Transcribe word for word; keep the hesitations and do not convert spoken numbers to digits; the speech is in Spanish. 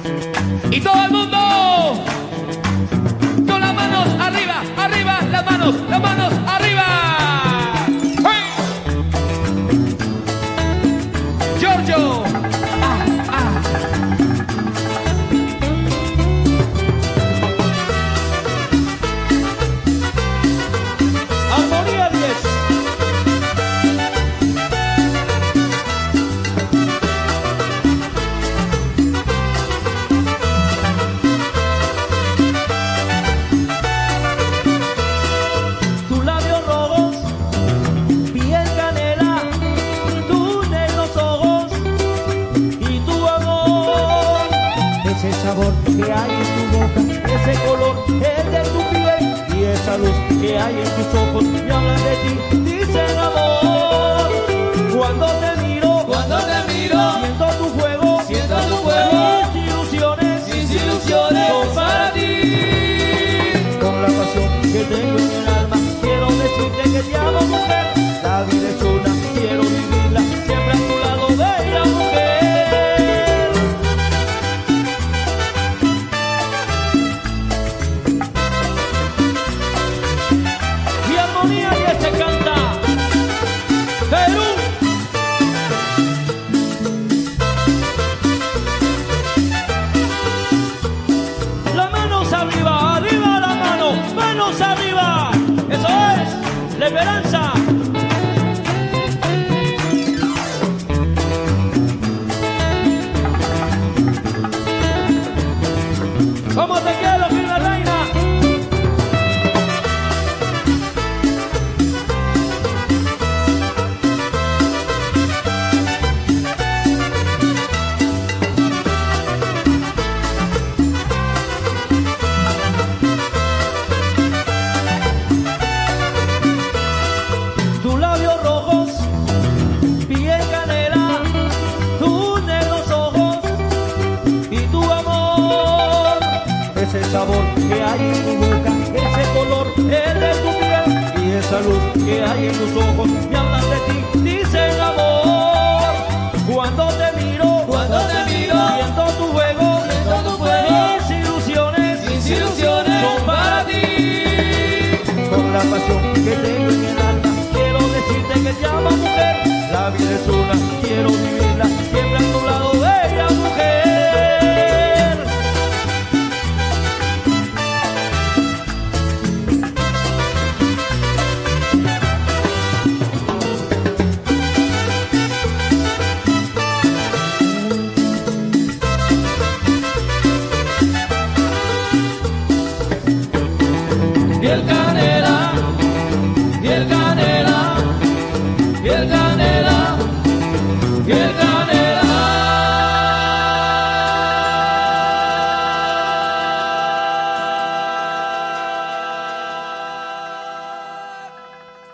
Y todo el mundo con las manos arriba, arriba, las manos, las manos arriba. ¡Hey! Giorgio. Ah, ah. Armonía diez. Tus labios rojos, piel canela, tus negros ojos y tu amor. Ese sabor que hay en tu boca, ese color es de tu piel y esa luz que hay en tus ojos me hablan de ti, dicen amor. Cuando te miro, Cuando te miro, siento tu fuego, siento tu fuego. mis ilusiones, Mis ilusiones son para ti. Con la pasión que tengo en el alma, quiero decirte que te amo, mujer. La vida es una, quiero vivirla siempre a tu lado, bella mujer. Mi armonía y este canta Perú. Las manos arriba, arriba la mano, manos arriba. Eso es, la esperanza. ¿Cómo te quiero, fina reina? Tus labios rojos, piel canela, tus negros ojos y tu amor. Ese sabor que hay en tu boca, ese color es de tu piel y esa luz que hay en tus ojos me hablan de ti, dicen amor. Cuando te miro, Cuando te miro, siento tu juego, siento tu fuego. mis ilusiones, Mis ilusiones son para ti. Con la pasión que tengo en el alma, quiero decirte que te amo, mujer. La vida es una, quiero vivirla siempre a tu lado, bella mujer. piel canela,